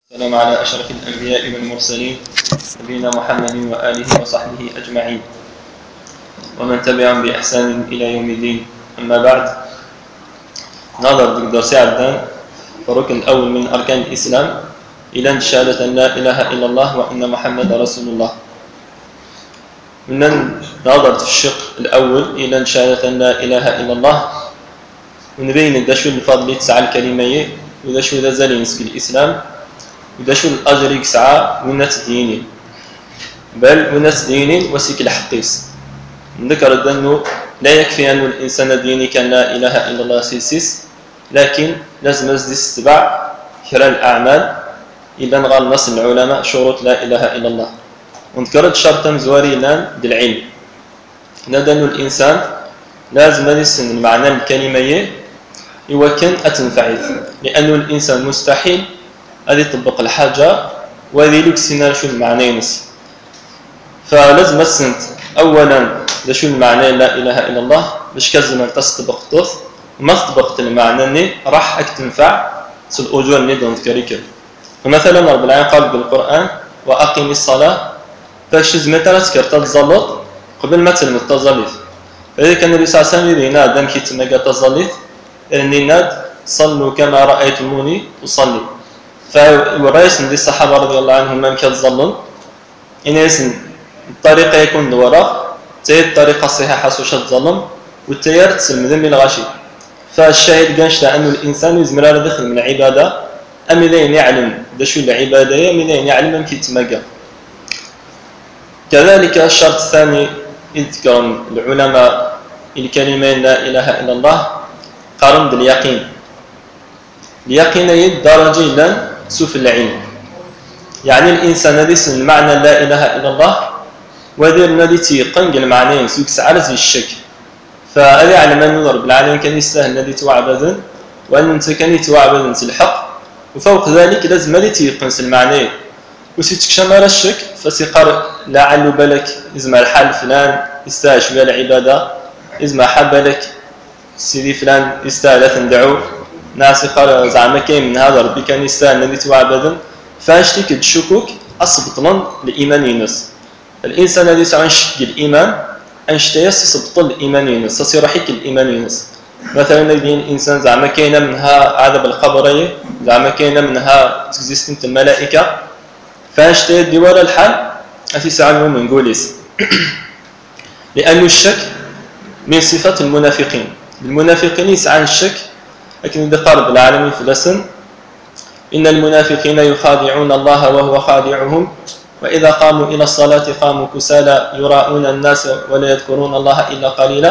السلام على أشرف الأنبياء والمرسلين نبينا محمد وآله وصحبه أجمعين ومن تبعهم بإحسان إلى يوم الدين. أما بعد، نظر درس عدان الركن الأول من أركان الإسلام إلى شهادة أن لا إله إلا الله وأن محمد رسول الله. من نظر في الشق الأول إلى شهادة أن لا إله إلا الله ونبين دشو الفضل تسعى الكلمة ودشو ذا زالينس في الإسلام ودشو الأجر يسعى وناس دينين بل وناس دينين وسيك الحقيس. نذكر أنه لا يكفي أن الإنسان ديني كان لا إله إلا الله سيسيس، لكن لازم يتبع خلال الأعمال إلا نغال نص العلماء شروط لا إله إلا الله. ونذكرت شرطا زواري لان بالعلم ندن الإنسان لازم يسن المعنى الكلمة يوكن أتنفعل، لأن الإنسان مستحيل هذه تطبق الحاجة وهذه لك سنة شو المعنى نس. فلازم السنت أولا شو المعنى لا إله إلا الله باش كازم أن تستبق طف وما استبقت المعنى أني راح أكتنفع سل أجور ندون ذكريك. فمثلا رب العالمين قال بالقرآن وأقم الصلاة فاش زمتها تذكر تتزلط قبل ما تلم التزلط. فإذا كان النبي صلى الله عليه وسلم ينادى دام كي تمكى تزلط أني ناد صلوا كما رأيتموني أصلي. فالرئيس من الصحابة رضي الله عنهم من كتظلم إن يسن الطريقة يكون الوراء تي الطريقة الصحيحة سوش تظلم والتيار تسلم ذنب الغشي. فالشاهد قانش أن الإنسان يزمر دخل من العبادة أمدين يعلم دشو العبادة أمدين يعلم من كيتمقى. كذلك الشرط الثاني يذكر العلماء الكلمين لا إله إلا الله قارن باليقين. اليقين درجة إلى سوف العلم، يعني الإنسان الذي يسمى المعنى لا إله إلا الله وذي الذي تيقن المعنى سوك سعرز الشك. فأذي على من رب العالمين كان يستاهل الذي توعبذن وأن أنت كان يتوعبذن الحق، وفوق ذلك لازم الذي تيقن المعنى وسيتكشمر الشك فسيقر لعل بالك إزما الحال فلان يستاهل شوية العبادة، إزما حب لك سيدي فلان يستاهل تندعو ناس يقال زعما كاين من هذا ربي كان يستاهل الذي توعبذن. فاشتك الشكوك أصبطنا الإيمان ينس. الإنسان الذي يسعى شك الإيمان أنشتيس يصبط الإيمان ينس تصير حك الإيمان ينس. مثلا يدين الإنسان زعما كاين منها عذاب القبرية، زعما كاين منها تكزيستنت الملائكة، فاشتي دوار الحال أتي سعى من قوليس. لأن الشك من صفات المنافقين. المنافقين يسعى الشك، لكن إذا قال بالعالمين في الأسن إن المنافقين يخادعون الله وهو خادعهم وإذا قاموا إلى الصلاة قاموا كسالى يراءون الناس ولا يذكرون الله إلا قليلا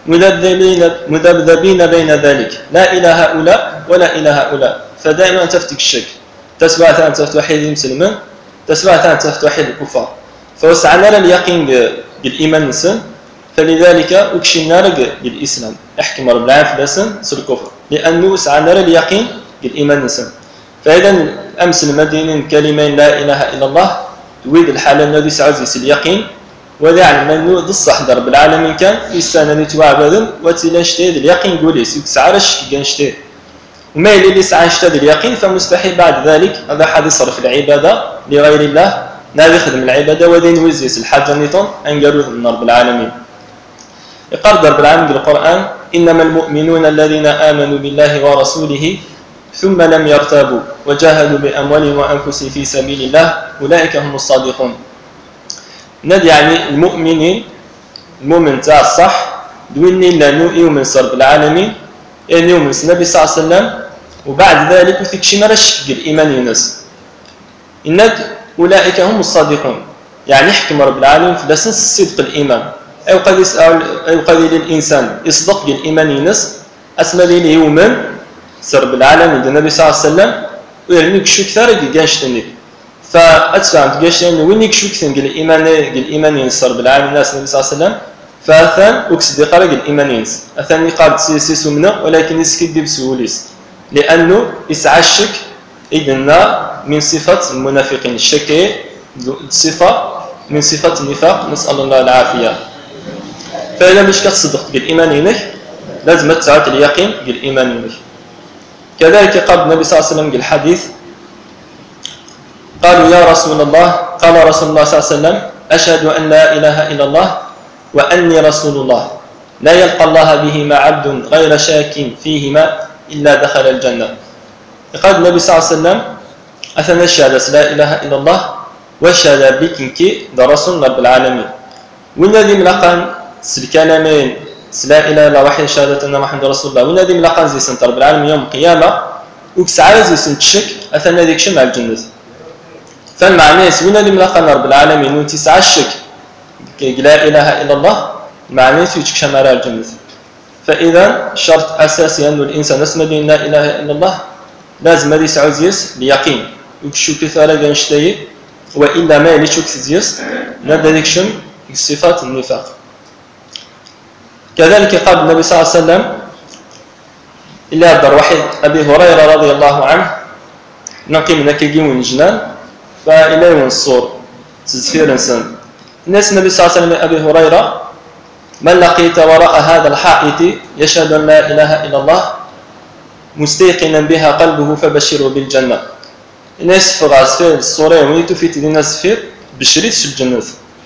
مذبذبين بين ذلك لا إلى هؤلاء ولا إلى هؤلاء. فدائما تفتك الشك، تسبع أن تفتوحيد المسلمين، تسبع أن تفتوحيد الكفار. فوسعنا اليقين بالإيمان نسن، فلذلك أكشنا بالإسلام احكم رب العالمين في الأسن سر الكفر، لأنه سعنا اليقين بالإيمان نسن. فإذا أمس المدينين كلمين لا إله إلا الله تويد الحالة الذي سعزيس اليقين وذا علم أنه ضصح رب العالمين كان يستانا نتوعبذن وتلاشتيد اليقين قولي سعرش كنشتيد وما يلي سعى شتاد اليقين فمستحيل بعد ذلك هذا حد يصرف العبادة لغير الله نادي يخدم العبادة وذين وزيس الحاجة نيطون أن قالوا من رب العالمين. يقال رب العالمين بالقرآن إنما المؤمنون الذين آمنوا بالله ورسوله ثم لم يرتابوا وجاهدوا بأموالهم وأنفسهم في سبيل الله أولئك هم الصادقون. نادي يعني المؤمنين المؤمن تاع الصح دويني لانو يؤمن رب العالمين يعني يؤمن النبي صلى الله عليه وسلم وبعد ذلك تكشي مرش الإيمان ينس إنك أولئك هم الصادقون. يعني يحكم رب العالمين في بسنس صدق الإيمان أو قد للإنسان يصدق بالإيمان ينس أسمى لي يؤمن رب العالمين النبي صلى الله عليه وسلم ويعني كشو كثر يجانشتني. فأتفهم تجاشتني وين كشو كثر الإيمان ينصر بالعالم الناس النبي صلى الله عليه وسلم. فأثان أكسد قرق الإيمان ينس أثان قاد سيسيس منه ولكن يسكت بسهوليس لأنه يسعى الشك إذن من صفة المنافقين. الشك صفة من صفة النفاق نسأل الله العافية. فإذا مش كتصدق بالإيمان ينك لازم تسعى اليقين بالإيمان ينك. كذلك قال النبي صلى الله عليه وسلم بالحديث قالوا يا رسول الله، قال رسول الله صلى الله عليه وسلم أشهد أن لا إله إلا الله وأني رسول الله لا يلقى الله بهما عبد غير شاك فيهما إلا دخل الجنة. قال النبي صلى الله عليه وسلم أثنى الشهادة لا إله إلا الله وشهد بكنكي دا رسول رب العالمين وين هذه ملقان الكلامين لا إله إلا واحد شهادة أن محمد رسول الله وين هذه ملقان زي سنت رب العالمين يوم القيامة وكسعى زي سنت الشك أثنى ذيك شمع الجنة. فالمعنى وين هذه ملقان رب العالمين وانت سعى الشك لا إله إلا الله معنى يتشك شمع الجنة. فإذا شرط أساسي أن الإنسان اسمه لا إله إلا الله لازم هذه يسعى زيس اليقين وكشو كثارة جنشتي وإلا ما يليشو كثيس نبدأ ذكشم صفات النفاق. كذلك قال النبي صلى الله عليه وسلم إلا أبدر واحد أبي هريرة رضي الله عنه نقي من كيجي من الجنان فإلى الصور تزفير إنسان الناس النبي صلى الله عليه وسلم أبي هريرة من لقيت وراء هذا الحائط يشهد أن لا إله إلا الله مستيقنا بها قلبه فبشره بالجنة. الناس فغاز في الصورة ويتو في تدين الناس في بشريت في الجنة.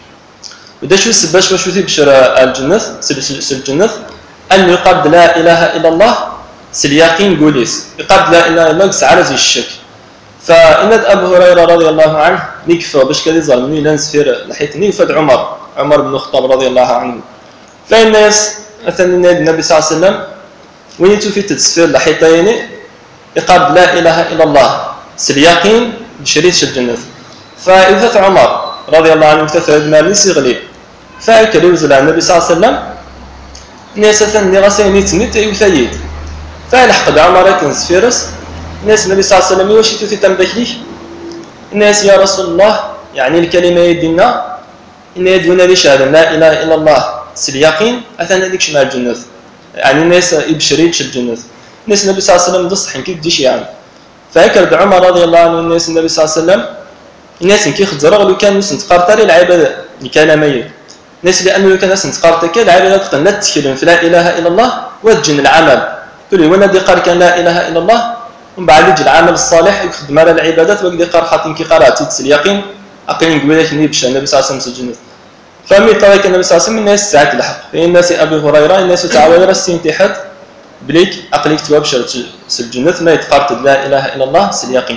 وده شو السباش وشو في بشر الجنة الجنة أن يقابل لا إله إلا الله سلياقين قوليس يقابل لا إله إلا الله سعر زي الشك. فإن أبو هريرة رضي الله عنه نكفى باش كذي ظلمني لنس في لحيتني فد عمر بن الخطاب رضي الله عنه. فالناس مثلا النبي صلى الله عليه وسلم وين في تسفير لحيتين يقابل لا إله إلا الله سلياقين بشريط الجنة. فإذا عمر رضي الله عنه تثرد ما ليس يغلي فأكل يوزل على النبي صلى الله عليه وسلم الناس ثاني غسيني تنت يثيد فالحق عمر كنز فيرس الناس النبي صلى الله عليه وسلم يوشي في تمدكليه الناس يا رسول الله يعني الكلمة يدينا إن يدونا لشهادة لا إله إلا الله سلياقين أثنى ذيك شمال الجنة يعني الناس يبشريتش الجنة. الناس النبي صلى الله عليه وسلم ضصحين كيف ديش يعني فأكل عمر رضي الله عنه الناس النبي صلى الله عليه وسلم الناس كي خزروا لو كان ناس تقارتر العبادة الكلامية الناس لأنه لو كان ناس تقارتر العبادة تقن تتكلم في لا إله إلا الله وتجن العمل كل وانا دي قال كان لا إله إلا الله ومن بعد يجي العمل الصالح يخدم على العبادات ويقدر قال خاطين كي قرأت اليقين أقين قبلك نيبش النبي صلى الله عليه وسلم الجنة. فمن طريق النبي صلى الله عليه وسلم الناس ساعات الحق فإن الناس أبي هريرة الناس تعاوير السين تحت بليك أقليك توابشر الجنة ما يتقارت لا إله إلا الله اليقين.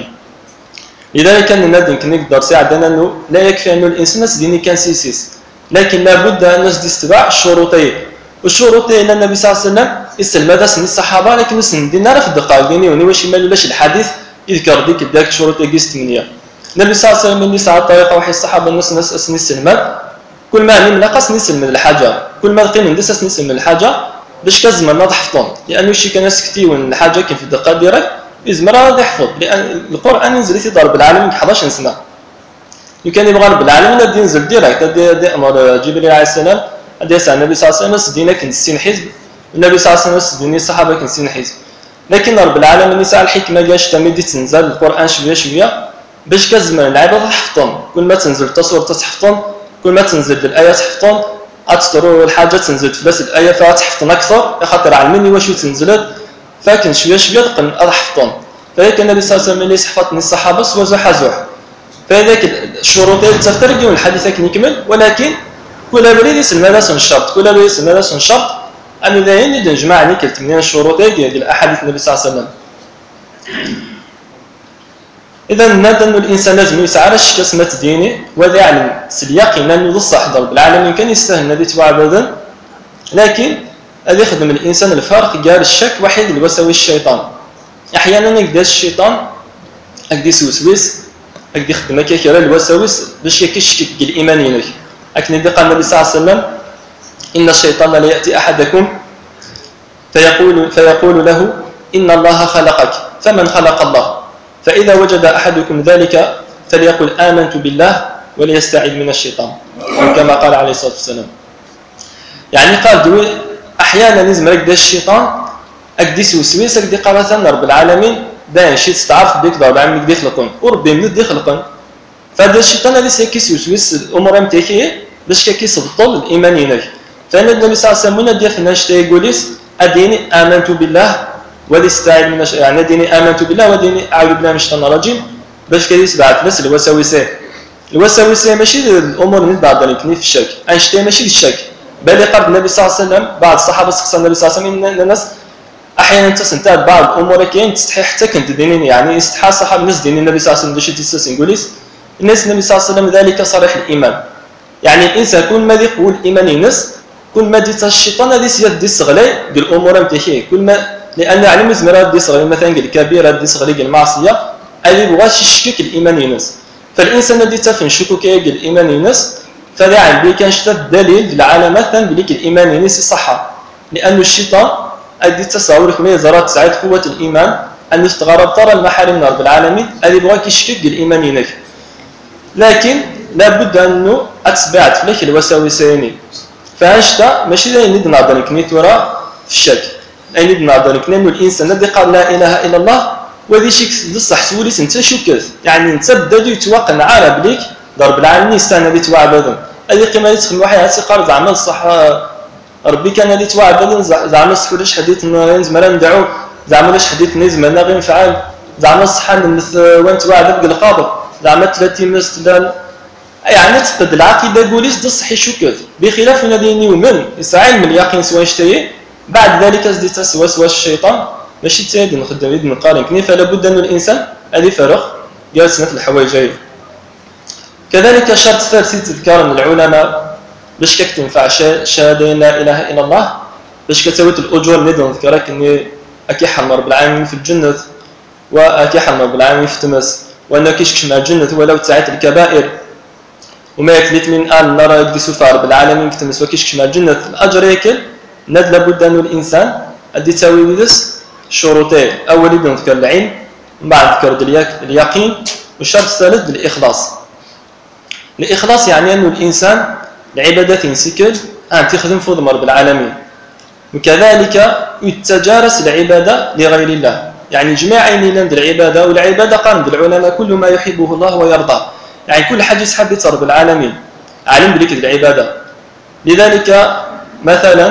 لذلك كان الندم كان يقدر ساعدنا أنه لا يكفي أنه الإنسان ديني كان سيسيس لكن لابد أن الناس تتبع الشروطين والشروطين أن النبي صلى الله عليه وسلم يسلم هذا سن الصحابة لكن سن دينا في الدقائق ديني ونواش مال ولاش الحديث يذكر ديك ذاك الشروط يقيس 8 النبي صلى الله عليه وسلم اللي ساعة طريقة واحد الصحابة الناس أسن السلمات كل ما نقص نسلم من الحاجة كل ما قيم ندس نسلم من الحاجة باش كزمر نضحفطون لأنه شي كان ناس كتير الحاجة كيف في الدقائق ديالك يزمر هذا يحفظ لأن القرآن ينزل في ضرب العالمين 11 سنة يمكن يبغى رب العالمين يبدا ينزل ديريكت يبدا أمر جبريل عليه السلام يبدا يسأل النبي صلى الله عليه وسلم سدينا كنسين حزب النبي صلى الله عليه وسلم سديني الصحابة كنسين حزب لكن رب العالمين يسأل الحكمة جاش تمدي تنزل القرآن شوية شوية باش كزمر العباد تحفظون كل ما تنزل تصور تحفظون كل ما تنزل الآية تحفظون أتستروا الحاجة تنزل في بس الآية فتحفظون أكثر خاطر علمني واش تنزلت فكن شوية شوية تقن أحفظون فذلك النبي صلى الله عليه وسلم اللي صحفتني الصحابة سوى زحزح فذلك الشروط تفترق والحديث نكمل ولكن كل بريد يسمى هذا شرط كل بريد يسمى هذا شرط أن ذهين نجمع نكلت من الشروط ديال الأحاديث النبي صلى الله عليه وسلم. إذا نادى أن الإنسان لازم يسعى على كسمة دينه وذا يعلم سلياقين أنه الصح ضرب العالمين كان يستاهل النبي تبع أبدا لكن هذا يخدم الإنسان الفرق قال الشك وحيد الوسوس الشيطان أحيانا يقدر الشيطان أقدر يوسوس أقدر يخدم كثيرا الوسوس باش يكشك الإيمان لك لكن إذا قال النبي صلى الله عليه وسلم إن الشيطان لا يأتي أحدكم فيقول له إن الله خلقك فمن خلق الله فإذا وجد أحدكم ذلك فليقل آمنت بالله وليستعذ من الشيطان كما قال عليه الصلاة والسلام. يعني قال دوي أحيانا لازم يقدر الشيطان أقدر يوسوس أقدر قال مثلا رب العالمين داين شيء تستعرف بك رب العالمين يقدر يخلقون وربي من يقدر يخلقون فهذا الشيطان اللي سيكيس يوسوس الأمور متاعي باش كيس الطول الإيمان هناك فأنا النبي صلى الله عليه وسلم ديال في الناس يقوليس أديني آمنت بالله والاستعاذ من يعني أديني آمنت بالله وديني أعوذ بالله من الشيطان الرجيم باش كيتبعث بس الوساوس ماشي الامور اللي بعضني في الشك انشتي ماشي الشك بل قرب النبي صلى الله عليه وسلم بعض الصحابه سقسوا النبي صلى الله عليه وسلم ان الناس احيانا تستنتج بعض الامور كاين تستحي حتى كنت دينين يعني استحى صحاب الناس دين النبي صلى الله عليه وسلم داش تيسس نقوليس الناس النبي صلى الله عليه وسلم ذلك صريح الايمان يعني الانسان كل ما يقول الايمان ينس كل ما ديت الشيطان هذه سياد دي صغلي ديال الامور نتاعي كل ما لان علم زمرات دي صغلي مثلا قال الكبيره دي صغلي قال المعصيه اللي بغاش يشكك الايمان ينس فالانسان الذي تفهم شكوك قال الايمان ينس فلا عندي كان شتا الدليل العلامات بلي الايمان ينس صحه لان الشيطان ادي تصور كما زرات سعيد قوه الايمان ان يستغرب ترى المحارم رب العالمين اللي بغاك يشكك الايمان ينس لكن لابد انه اتبعت فيك الوساوسين فاشتا ماشي زي ند نعضنك نيتورا في الشك اي ند نعضنك انه الانسان الذي قال لا اله الا الله وهذه شيء بصح سوليس انت شكت يعني انت بدا يتوقع على بليك ضرب العالمين السنه اللي توعبدهم هذه قيمه تخدم واحد هاتي قال زعما الصح ربي كان اللي توعبدهم زعما الصح ولاش حديث زعما ندعو زعما ولاش حديث نزمه غير نفعل زعما الصح وين توعبد بالقابل زعما 30 مثلا يعني تقد العقيده قوليس دي صحي شكت بخلاف الذين يؤمن يسعى من اليقين سواء اشتهي بعد ذلك ازدت وسواس الشيطان ماشي تايد نخدم يد نقارن كني فلا بد ان الانسان هذه فرغ جالس مثل الحوايج جاي كذلك شرط ثالث تذكار من العلماء باش كتنفع شهاده لا اله الا الله باش كتسويت الاجور اللي نذكرك اني اكي حرم رب العالمين في الجنه واكي حرم رب العالمين في تمس وانك كيشكش مع الجنه ولو تسعت الكبائر وما يكلت من آل نرى يقدسوا رب العالمين كتمس وكيشكش مع الجنة الأجر يكل ند لابد أن الإنسان أدي تساوي بدس شروطين أول يبدأ نذكر العلم من بعد ذكر اليقين والشرط الثالث بالإخلاص الإخلاص يعني أن الإنسان العبادات ينسكل أن تخدم فضل رب العالمين وكذلك يتجارس العبادة لغير الله يعني جميع عيني العبادة والعبادة قام بالعلماء كل ما يحبه الله ويرضاه يعني كل حاجة يسحب رب العالمين عالم بلك العبادة لذلك مثلا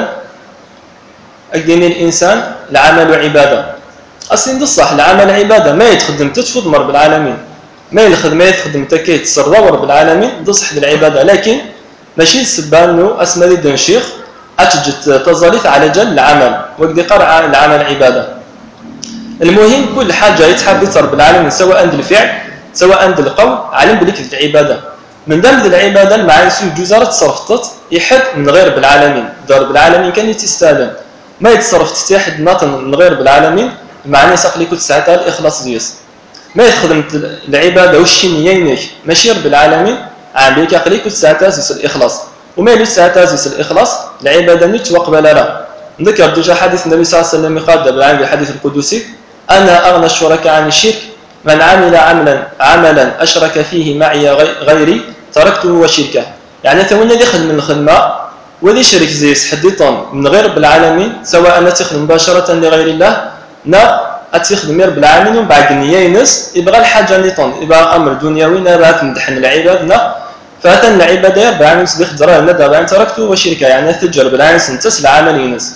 أجدين الإنسان العمل عبادة أصلا الصح العمل عبادة ما يتخدم تتفض رب العالمين ما يتخدم تكيت سرضا رب العالمين تصح بالعبادة لكن ماشي السبانو أسمى لدن شيخ أتجد تظليث على جل العمل وقد قرع العمل عبادة المهم كل حاجة يتحب رب العالمين سواء عند الفعل سواء عند القول علم بلك العبادة من دم العبادة المعاني جزارة صرفتت يحد من غير بالعالمين ضرب العالمين كان يتستاذن ما يتصرف تتحد ناطن من غير بالعالمين المعاني ساق لي كل ساعتها الإخلاص ديس ما يخدم العبادة والشينيينك ماشي رب العالمين عم بيك يقلي كل ساعتها زيس الإخلاص وما يلي ساعتها زيس الإخلاص العبادة نتوقبل لا نذكر دجا حديث النبي صلى الله عليه وسلم قال بالعام الحديث القدسي أنا أغنى الشركاء عن الشرك من عمل عملا أشرك فيه معي غيري تركته وشركه يعني ثونا اللي يخدم الخدمة واللي شرك زيس حديثا من غير رب العالمين سواء أن تخدم مباشرة لغير الله نا أتخدم رب العالمين ومن بعد النية ينس يبغى الحاجة نيطون يبغى أمر دنيوي نبغى تمدحن العباد نا فأتن العبادة رب العالمين سبيخ درا ندى بأن تركته وشركه يعني تجر بالعالمين سنتس العمل ينس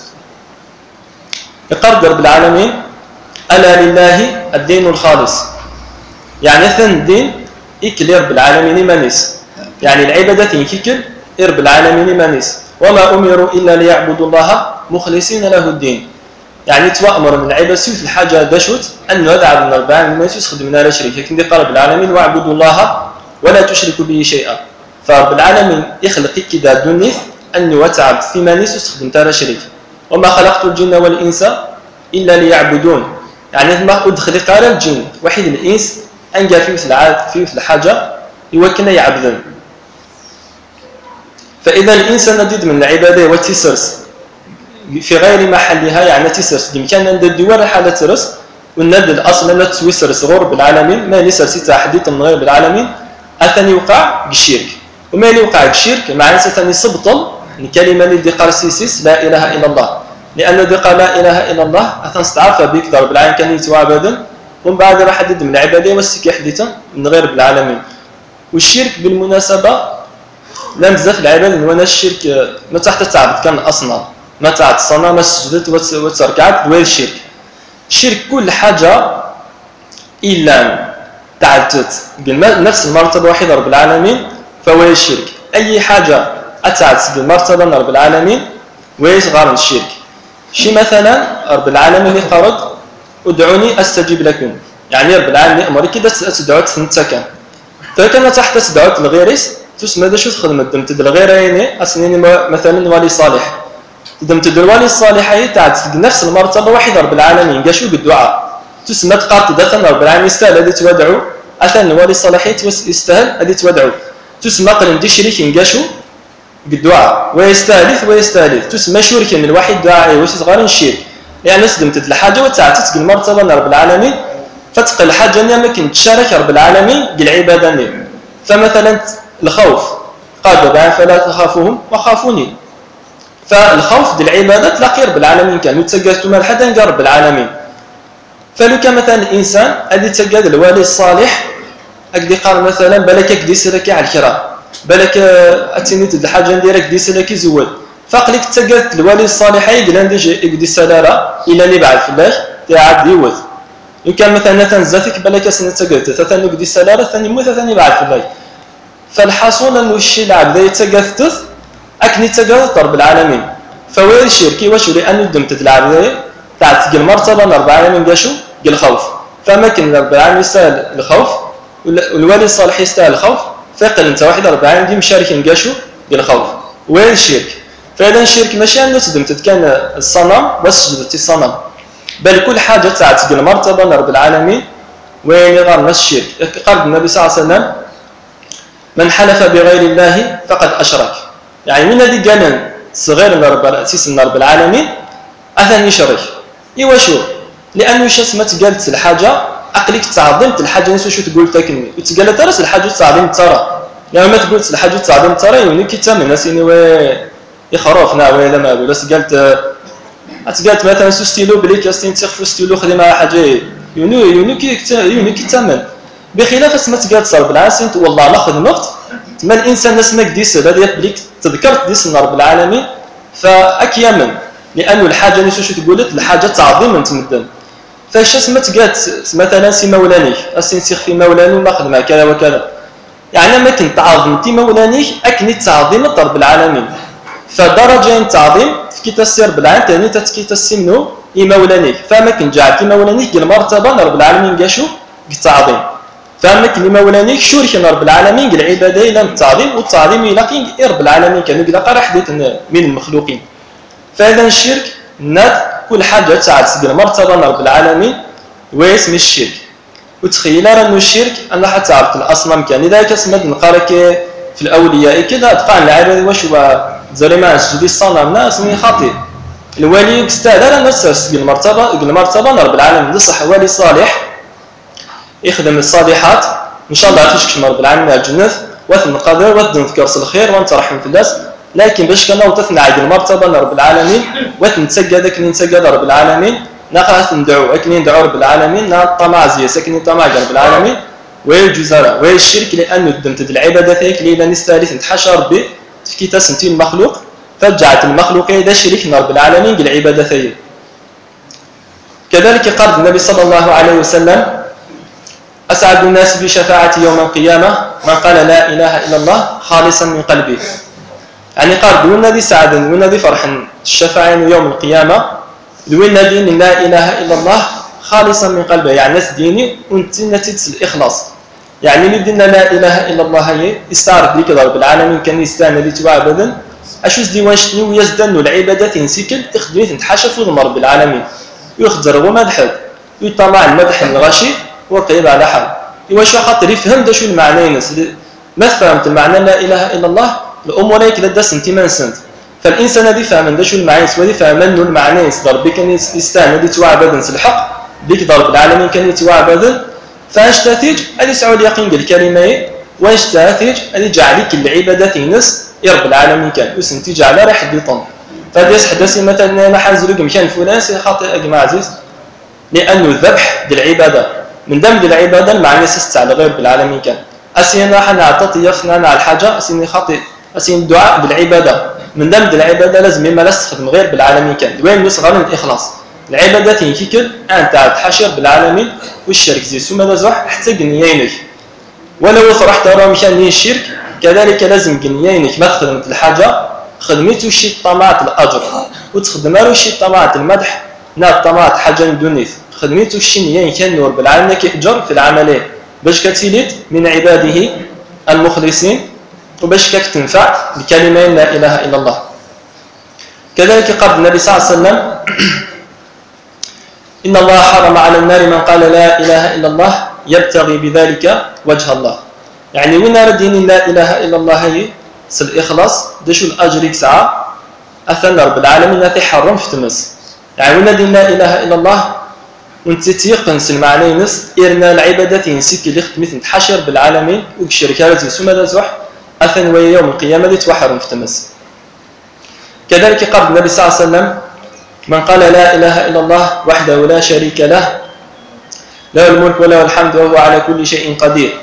يقرب رب العالمين ألا لله الدين الخالص يعني ثن الدين إكل رب العالمين مانيس يعني العبادة ينككل رب العالمين مانيس وما أمروا إلا ليعبدوا الله مخلصين له الدين يعني توأمر من العبادة في الحاجة دشوت أنه يدعى من الأربعين ما يسخد من لا شريك لكن دي قال رب العالمين واعبدوا الله ولا تشركوا به شيئا فرب العالمين يخلق كده الدنيا أنه يتعب في مانيس يسخد من لا شريك وما خلقت الجن والإنس إلا ليعبدون يعني ما أدخل قال الجن وحيد الإنس أنجا في الحاجة يوكلنا يعبدون فإذا الإنسان نديد من العبادة والتسرس في غير محلها يعني تسرس بإمكان أن الدول حالة ترس والند الأصل لا تسويسرس غور بالعالمين ما يسرس تحديث من غير بالعالمين أثني يوقع بالشرك وما يوقع بالشرك معناه ثاني سبطل الكلمة اللي قال سيسيس لا إله إلا الله لأن ذي قال لا إله إلا الله أثنى استعرف بك ضرب العالم كان يتوى أبدا ومن بعد راح حدد من العبادة والسكي حديثا من غير بالعالمين والشرك بالمناسبة لم بزاف العباد وانا الشرك ما تحت تعبد كان أصنام ما تحت الصنم ما سجدت وتركعت دوير الشرك الشرك كل حاجة إلا تعدت نفس المرتبة واحدة رب العالمين فهو الشرك. أي حاجة أتعت بالمرتبة رب العالمين ويصغر الشرك. شي مثلا رب العالمين قرض ادعوني أستجيب لكم، يعني رب العالمين أمري كده تدعوت ثنتكا فكان تحت تدعوت الغيرس تسمى ذا شو تخدم دمت الغيرين أسنين مثلا ولي صالح دمت الولي الصالح تعت نفس المرتبة واحدة رب العالمين قاشوا بالدعاء تسمى تقاط دثنا رب العالمين يستاهل هذه تودعوا أثن الولي الصالح يستاهل هذه تودعوا تسمى قرن دي شريك قاشوا بالدعاء ويستهلث تسمى شرك من الواحد دعاء وصغار الشرك يعني سدمت الحاجة وتعتت المرتبة رب العالمين فتقل الحاجة أنها ممكن تشارك رب العالمين بالعبادة فمثلا الخوف قال فلا تخافوهم وخافوني فالخوف ديال العبادة تلاقي رب العالمين كان يتسقط ما حدا قال رب العالمين فلو كان مثلا الإنسان هذه تسقط الوالي الصالح أكدي قال مثلا بالك أكدي سلكي على الكرا بالك أتيني تد الحاجة نديرك دي سلكي زول فقلك تسقط الوالي الصالح يقول عندي يقدي سلالة إلى اللي بعد في الله تعاد يوث إن كان مثلا تنزفك بالك سنة تسقط ثاني يقدي سلالة ثاني يموت ثاني بعد في الله فالحصول أنه الشيء العبد يتسقط أكني تسقط رب العالمين فوير الشركي واش لأنه دمت العبد تعت المرتبة رب العالمين قاشو قال الخوف فما كان رب العالمين يستاهل الخوف والولي الصالح يستاهل الخوف فقل انت واحد رب العالمين دي مشارك قاشو قال الخوف وين الشرك فإذا الشرك ماشي أنه تدمت كان الصنم بس جبتي الصنم بل كل حاجة تعت المرتبة رب العالمين وين غير نفس الشرك قال النبي صلى الله عليه وسلم من حلف بغير الله فقد أشرك يعني من الذي قال صغير رب العالمين أثني يشرك إيوا شو لأنه شسمت قالت الحاجة عقلك تعظمت الحاجة نسو شو تقول تكني وتقال ترى الحاجة تعظم ترى يعني ما تقول الحاجة تعظم ترى يوني كتاب من ناسيني يخرفنا ولا ما بس قالت مثلا سو ستيلو بلي كاستين تخفو ستيلو خدمة حاجة يوني كي تامن بخلاف اسمت قالت صرب العالمين والله لا خدمت ما الانسان اسمك ديس هذا بليك تذكرت ديس رب العالمين فاكيمن لانه الحاجه نسو شو تقولت الحاجه تعظيم تمدن فاش اسمت قالت مثلا سي مولاني اسين في مولاني ما خدمه كذا وكذا يعني ما كنت تعظمتي مولاني اكني تعظيم رب العالمين فدرجه التعظيم في تسير بالعين ثاني تتكي تسمنو مولاني فما كنت جعلتي مولاني المرتبه رب العالمين قاشو بالتعظيم فهمك اللي مولانيك شورك رب العالمين العباده الى التعظيم والتعظيم يلاقي رب العالمين كان يقول قرا حدث من المخلوقين فاذا الشرك نات كل حاجه تعت مرتبه رب العالمين واسم الشرك وتخيل انه الشرك انا حتى عرفت الاصنام كان اذا كسمت نقارك في الاولياء كذا تقع العباده واش هو زي ما سجدي الصنم ناس من خاطئ الولي استاذن الناس المرتبه رب العالمين صح ولي صالح يخدم الصالحات ان شاء الله تشكش رب العالمين الجنة وثن قدر وثن ذكر الخير وانت رحم في الناس لكن باش كنا وتثنى عيد المرتبه رب العالمين وثن تسجد كني نسجد رب العالمين نقاس ندعو اكني ندعو رب العالمين نا طمع زي سكني طمع رب العالمين ويجزرا ويشرك لانه دمت العباده فيك ليلا نستالث نتحشر ربي في تسنتي المخلوق فجعت المخلوق اذا شرك رب العالمين بالعباده فيه كذلك قال النبي صلى الله عليه وسلم أسعد الناس بشفاعة يوم القيامة من قال لا إله إلا الله خالصا من قلبه يعني قال دون ذي سعد دون ذي فرح الشفاعة يوم القيامة دون ذي لا إله إلا الله خالصا من قلبه يعني ناس ديني وانت نتيجة الإخلاص يعني ندينا لا إله إلا الله هي استعرض لك رب العالمين كان يستاهل ذي تبع أبدا أشوز دي وانشتني ويزدن العبادات ينسيكل تخدمي تنتحشف رب العالمين يخدر ومدحد يطمع المدح الغشي وقيب على حال واش خاطر يفهم ده شو المعنى ينس ما فهمت المعنى لا اله الا الله الامور هيك دا سنتيمان سنت فالانسان هذه فهم ده شو المعنى ودي فهم انه المعنى يصدر بك كان يستعمل دي توعى بدن الحق بك ضرب العالمين كان يتوعى بدن فاش تاتيج هذه سعود يقين الكلمه واش تاتيج هذه جعلك العبادات ينس رب العالمين كان وسنتي جعل راح يطن فهذا حدث مثلا ما حنزلوا مكان فلان خاطئ يا جماعه عزيز لانه الذبح ديال العباده من دم العبادة المعنى سست على غير بالعالمين كان أسينا حنا عطت يفنا على الحاجة أسيني خاطئ أسين الدعاء بالعبادة من دم العبادة لازم ما لا تخدم غير بالعالمين كان وين يصغر الإخلاص العبادات ينكيكل أنت تحشر بالعالمين والشرك زي سوما دازوح حتى جنيينك ولو فرح ترى مشان الشرك كذلك لازم جنيينك ما تخدمت الحاجة خدمت وشي طماعة الأجر وتخدم وشي طماعة المدح نات طماعة حاجة دونيث خدمت وشي نيين كان نور بالعالم كيأجر في العملية باش كتيليت من عباده المخلصين وباش كتنفع بكلمة لا إله إلا الله. كذلك قال النبي صلى الله عليه وسلم إن الله حرم على النار من قال لا إله إلا الله يبتغي بذلك وجه الله. يعني وين ردين لا إله إلا الله هي الإخلاص دشو الأجر يسعى أثنى رب العالمين تحرم في تمس. يعني وين دين لا إله إلا الله وانت تيقن المعنى نس إرنا العبادات ينسيك اللي مثل تحشر بالعالمين والشركات سوما دازوح أثنى يوم القيامة تحرم في تمس. كذلك قال النبي صلى الله عليه وسلم من قال لا إله إلا الله وحده لا شريك له له الملك وله الحمد وهو على كل شيء قدير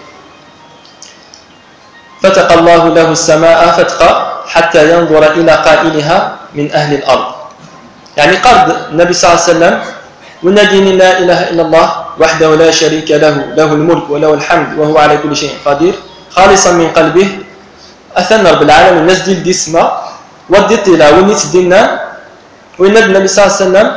فتق الله له السماء فتقى حتى ينظر إلى قائلها من أهل الأرض. يعني قال النبي صلى الله عليه وسلم ونادين لا إله إلا الله وحده لا شريك له له الملك وله الحمد وهو على كل شيء قدير خالصا من قلبه أثنى رب العالمين الناس دي اسمه وديت إلى ونيت دينا ويند النبي صلى الله عليه وسلم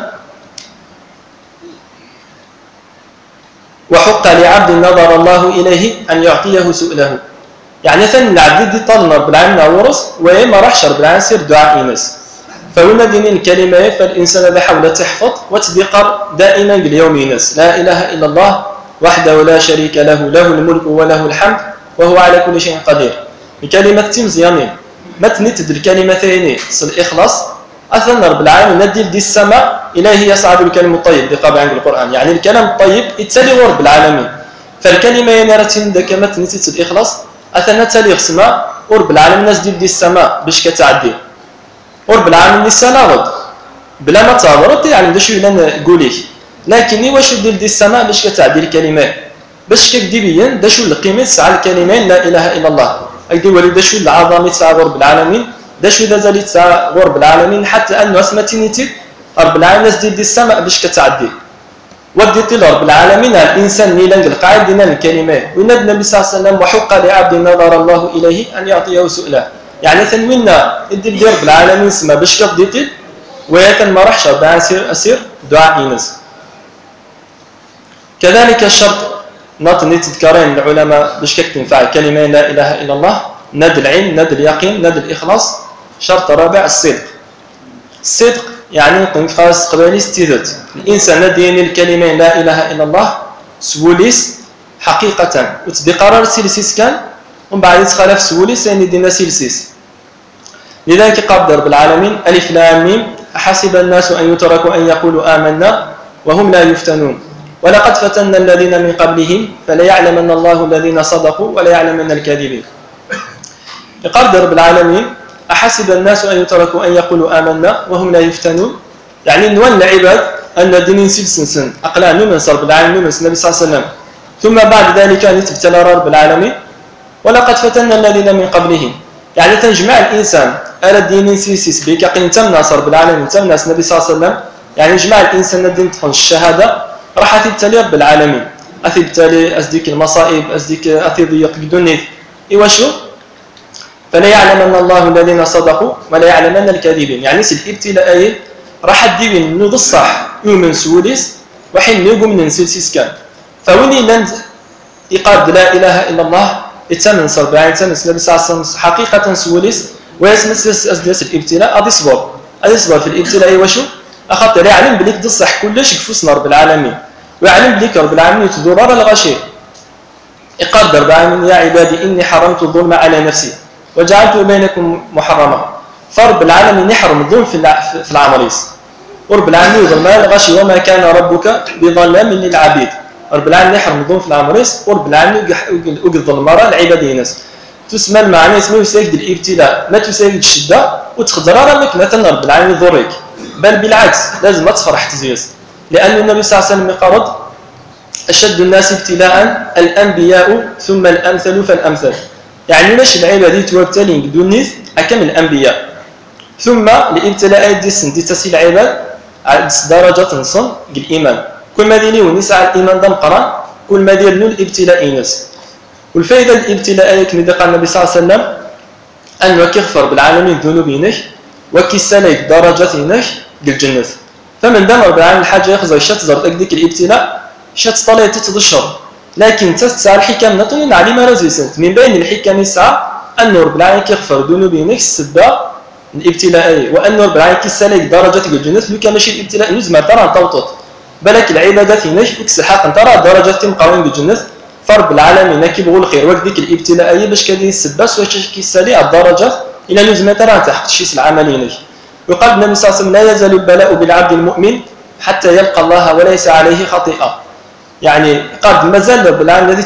وحق لعبد نظر الله إليه أن يعطيه سؤله. يعني ثاني العبد دي طلنا رب العالمين ورس وما راحش رب العالمين سير دعاء ناس فهنا دين الكلمة فالإنسان ذا حول تحفظ وتذكر دائما اليوم ناس لا إله إلا الله وحده لا شريك له له الملك وله الحمد وهو على كل شيء قدير. الكلمة تمزيانين ما تنتد الكلمة ثانية الإخلاص أثنى رب العالمين ندي دي السماء إليه يصعد الكلم الطيب بقابل عند القرآن. يعني الكلام الطيب يتسلي رب العالمين فالكلمة ينرتين كما تنتج الإخلاص أثنى تسلي السماء ورب العالمين ناس دي السماء باش كتعدي ورب العالمين السماء رد بلا ما تعبرت يعني دشو إلا نقوليه لكن واش دير دي السماء باش كتعدي الكلمات باش كديبين دشو القيمة تسعى الكلمين لا إله إلا الله أكدي ولي دشو العظمة تسعى رب العالمين داشو إذا زالت رب العالمين حتى أنه اسمتينيتي رب العالمين ناس دي السماء باش كتعدي وديت رب العالمين الإنسان ميلان القاعد دينا الكلمة ويناد النبي صلى الله عليه وسلم وحق لعبد نظر الله إليه أن يعطيه سؤله. يعني ثنوينا إدي رب العالمين سما باش كديتي ويتن ما راحش رب أسير دعاء ناس. كذلك الشرط نطني تذكرين العلماء باش كتنفع الكلمة لا إله إلا الله ند العلم ند اليقين ند الإخلاص. شرط رابع الصدق. الصدق يعني قنقاس قبالي استيذت الإنسان دين الكلمة لا إله إلا الله سوليس حقيقة وتدي قرار سيلسيس كان ومن بعد يتخالف سوليس يعني دينا سيلسيس. لذلك قال رب العالمين ألف لام ميم أحسب الناس أن يتركوا أن يقولوا آمنا وهم لا يفتنون ولقد فتنا الذين من قبلهم فليعلمن الله الذين صدقوا وليعلمن الكاذبين. قال رب العالمين أحسب الناس أن يتركوا أن يقولوا آمنا وهم لا يفتنون. يعني نوان العباد أن الدين سلسلسن أقلع نومن رب العالمين نومن النبي صلى الله عليه وسلم ثم بعد ذلك نتبتلى رب العالمين ولقد فتنا الذين من قبلهم. يعني تنجمع الإنسان على الدين سلسلس بك قين تمنى رب العالمين تمنى النبي صلى الله عليه وسلم. يعني جمع الإنسان الدين تخن الشهادة راح تبتلي رب العالمين أثبتلي أزديك المصائب أزديك أثضيق بدوني إيواشو فلا يعلمن الله الذين صدقوا ولا يعلمن الكاذبين. يعني الابتلاء راح تدين نوض الصح يومن سوليس وحين نيقوم ننسلسيس كان فوني لند إقاد لا إله إلا الله يتمن صرب يعني يتمن النبي صلى الله عليه وسلم حقيقة سوليس ويسمس أسدس الابتلاء أدي صبر في الابتلاء وشو أخطر يعلم بليك تصح كلش كفوسنا رب العالمين ويعلم بليك رب العالمين تضرر الغشي إقاد رب العالمين يا عبادي إني حرمت الظلم على نفسي وجعلت بينكم محرما. فرب العالمين يحرم الظلم في العمريس ورب العالمين ظلم الغشي وما كان ربك بظلام للعبيد. رب العالمين يحرم الظلم في العمريس ورب العالمين وقد ظلم العبادين ناس تسمى المعنى اسمه يساعد الابتلاء ما تساعد الشدة وتخضر رمك مثلا رب العالمين يضرك بل بالعكس لازم ما تفرح تزيز لأن النبي صلى الله عليه وسلم قال أشد الناس ابتلاء الأنبياء ثم الأمثل فالأمثل. يعني لاش العباد توابتلين بدون أكم الأنبياء ثم الابتلاءات دي تسي العباد درجة نصن الإيمان كل ما ديني ونسعى الإيمان دم قران كل ما دير الابتلاء ينس والفائدة الابتلاء كما قال النبي صلى الله عليه وسلم أنه كيغفر بالعالمين الذنوب ينك وكيسالك درجة ينك للجنة فمن دام رب العالمين الحاجة يخزر شات زرد ديك الابتلاء شات طلع تتضشر لكن تسعى الحكم نطن علي ما رزيسنت من بين الحكم يسعى أن رب العالمين كيغفر ذنوب ينك السبا الابتلاء وأن رب العالمين كيسالك درجة الجنة لو كان ماشي الابتلاء نزمع ترى توطط بالك العبادات ينك وكسحاق ترى درجة مقاومين بالجنة فرب العالمين كيبغوا الخير وكذيك الابتلاء باش كادين السباس واش كيسالي الدرجة إلى نزمة ترى تحت شي العمل ينك وقال النبي صلى الله عليه وسلم لا يزال البلاء بالعبد المؤمن حتى يلقى الله وليس عليه خطيئة يعني قد مازال بالعالم الذي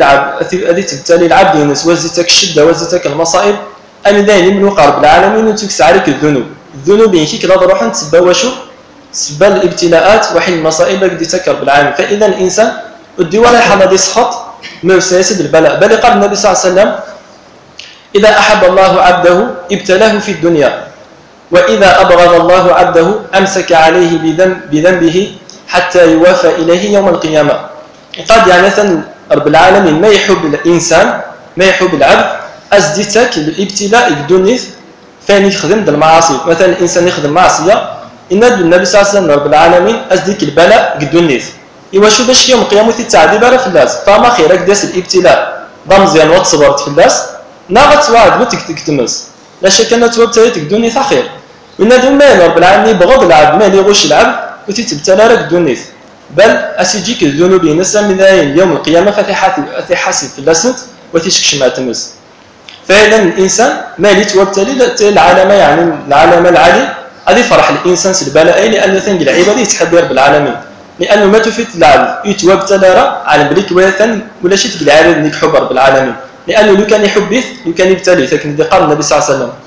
تبتلي العبد ينس وزتك الشدة وزتك المصائب أن داين من قرب العالمين تكس عليك الذنوب ينكيك لا تروح تسبى وشو سبى الابتلاءات وحين المصائب قد تكر بالعالم فإذا الإنسان الديوان الحمد يسخط ما سيسد البلاء بل قال النبي صلى الله عليه وسلم إذا أحب الله عبده ابتلاه في الدنيا وإذا أبغض الله عبده أمسك عليه بذنبه حتى يوافى إليه يوم القيامة قد يعني مثلا رب العالمين ما يحب الإنسان ما يحب العبد أزدتك الابتلاء الدنيا فين يخدم المعاصي مثلا الإنسان يخدم معصية إن النبي صلى الله عليه وسلم رب العالمين أزدك البلاء الدنيا إيوا شو باش يوم القيامة التعذيب على فلاس فما خيرك داس الابتلاء ضمزيان وتصبرت فلاس ناغت واحد بتكتمس لا شك أن توبتليت الدنيا خير ونادم مال رب العالمين بغض العبد مال يغش العبد وتتبتلى لك الدنيا بل أسيجيك الذنوب نسى من يوم القيامة فتحاسب في اللسنت وتشكش ما تمس فإذا الإنسان ما يتوبتلي العالم يعني العالم العالي هذه فرح الإنسان البلاء لأن ثنج العباد يتحبر بالعالمين لأنه ما تفيد العبد يتوبتلى على بريك ويثن ولا شيء في العالم انك حبر بالعالمين لأنه لو كان يحبه لو كان يبتلي لكن قال النبي صلى الله عليه وسلم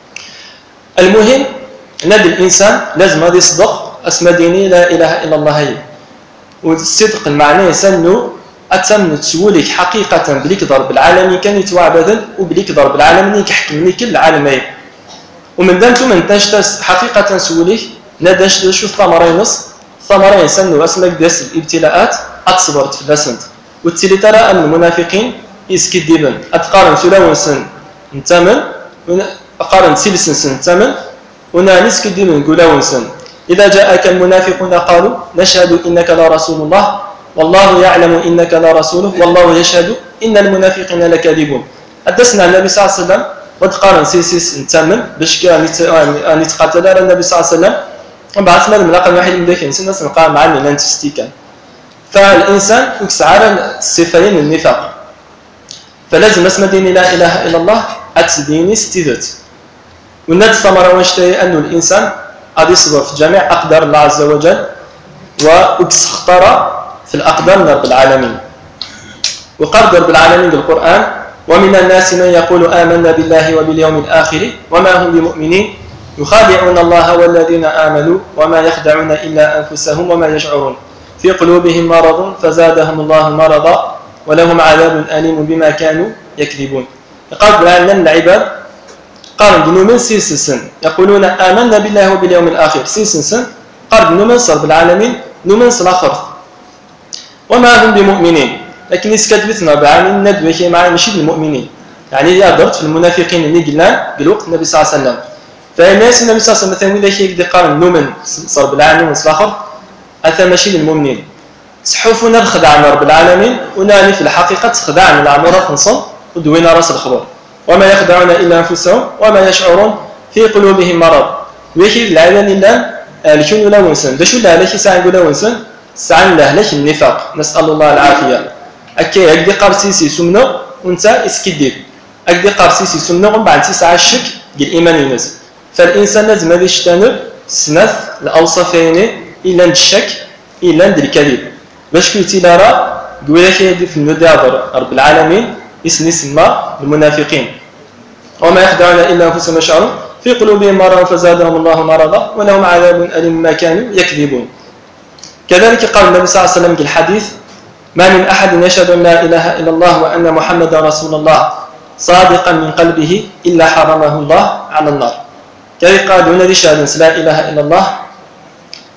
المهم نادي الإنسان لازم هذا يصدق أسمى ديني لا إله إلا الله هي والصدق المعنى سنو أتم تسولك حقيقة بليك ضرب العالمين كان يتوعبدا وبليك ضرب العالمين يحكمني كل العالمين ومن دامتو من تشتس حقيقة سولك نداش شو الثمرة ينص ثمرة سنو أسمك داس الابتلاءات أتصبرت في اللسنت والتالي ترى أن المنافقين يسكدبن أتقارن سلاون سن نتامن أقارن سلسن سن نتامن ونانس كدبن قلاون سن إذا جاءك المنافقون قالوا نشهد إنك لا رسول الله والله يعلم إنك لا رسوله والله يشهد إن المنافقين لكاذبون أدسنا النبي صلى الله عليه وسلم وتقارن سيسيس نتامن باش كان يتقاتل على النبي صلى الله عليه وسلم وبعثنا الملاقى واحد من ذاك الإنسان نلقى مع الميلان تستيكان فالإنسان يكسعر الصفين النفاق فلازم اسم دين لا إله إلا الله أتديني استذت والند ثمرة واشتهي أن الإنسان قد يصبر في جميع أقدار الله عز وجل ويسخطر في الأقدار من رب العالمين وقال رب العالمين بالقرآن ومن الناس من يقول آمنا بالله وباليوم الآخر وما هم بمؤمنين يخادعون الله والذين آمنوا وما يخدعون إلا أنفسهم وما يشعرون في قلوبهم مرض فزادهم الله مرضا ولهم عذاب أليم بما كانوا يكذبون قال بالعالمين العباد قال بنومن سيسسن يقولون آمنا بالله وباليوم الآخر سيسسن قال بنومن صر بالعالمين نومن صلاخر وما هم بمؤمنين لكن يسكتبتنا بعالمين ندوه معي مشي بالمؤمنين يعني يقدرت في المنافقين اللي قلنا بالوقت النبي صلى الله عليه وسلم فالناس النبي صلى الله عليه وسلم مثلا إذا شيء قال نومن صر بالعالمين وصلاخر أثى مشي للمؤمنين سحوفنا الخدع من رب العالمين ونالي في الحقيقة خدع من العمورة نصل ودوينا راس الخبر وما يخدعون إلا أنفسهم وما يشعرون في قلوبهم مرض ويكي العالم إلا لكن لا ونسن دشو لا لكي ساعة لا ونسن ساعة لا لك النفاق نسأل الله العافية أكي أكدي قارسيسي سمنا وانت اسكدير أكدي قارسيسي سمنا وبعد ساعة الشك الإيمان ينزل فالإنسان لازم هذا يشتنب سنث الأوصافين إلا الشك إلا الكذب باش كنتي لارا قولا كي في المدابر رب العالمين اسمى المنافقين وما يخدعون إلا أنفسهم يشعرون في قلوبهم مرض فزادهم الله مرضا ولهم عذاب أليم ما كانوا يكذبون كذلك قال النبي صلى الله عليه وسلم في الحديث ما من أحد يشهد أن لا إله إلا الله وأن محمدا رسول الله صادقا من قلبه إلا حرمه الله على النار كذلك قال دون ذي شهادة لا إله إلا الله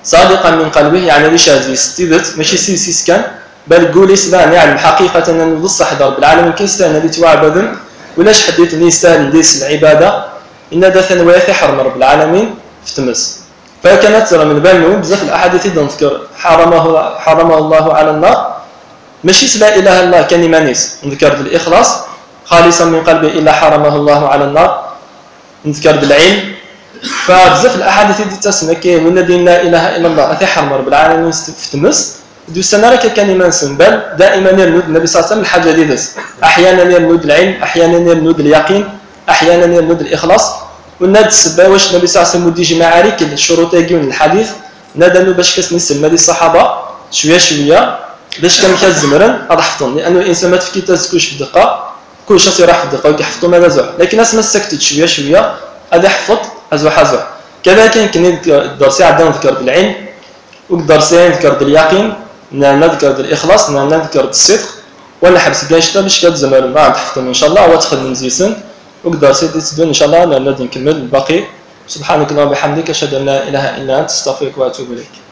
صادقا من قلبه يعني ليش هذه ستيدت ماشي سيس كان بل قولي سبان يعلم حقيقة أن نصح ضرب العالمين كيستان اللي توعبدن ولاش حديت اللي يستاهل نديس العبادة إن دثن وياثي حرم رب العالمين في تمس فكانت ترى من بينهم بزاف الأحاديث نذكر حرمه الله على النار ماشي لا إله إلا الله كان يمانيس نذكر بالإخلاص خالصا من قلبه إلا حرمه الله على النار نذكر بالعلم فبزاف الأحاديث اللي تسمى كاين والذين لا إله إلا الله أثي حرم رب العالمين في تمس دو السنة كان يمانسن بل دائما يرنود النبي صلى الله عليه وسلم الحاجة ديدس أحيانا يرنود العلم أحيانا يرنود اليقين أحيانا يرنود الإخلاص والناد السبا واش النبي صلى الله عليه وسلم وديجي معارك الشروط يجون الحديث نادى باش كسنس المدي الصحابة شوية شوية باش كان كازمرن هذا حفظهم لأنه الإنسان ما تفكي تزكوش في الدقة كل شيء راح في الدقة ويحفظوا ماذا زوع لكن الناس ما سكتت شوية شوية هذا حفظ أزوح أزوح كذلك يمكن الدرسي عندنا نذكر بالعلم والدرسين نذكر باليقين نذكر بالإخلاص نذكر بالصدق ولا حبس جايش باش كتزمر ما تحفظهم إن شاء الله وتدخل من زيسن والدرسي تدون إن شاء الله نقدر نكمل الباقي سبحانك اللهم وبحمدك أشهد أن لا إله إلا أنت أستغفرك وأتوب إليك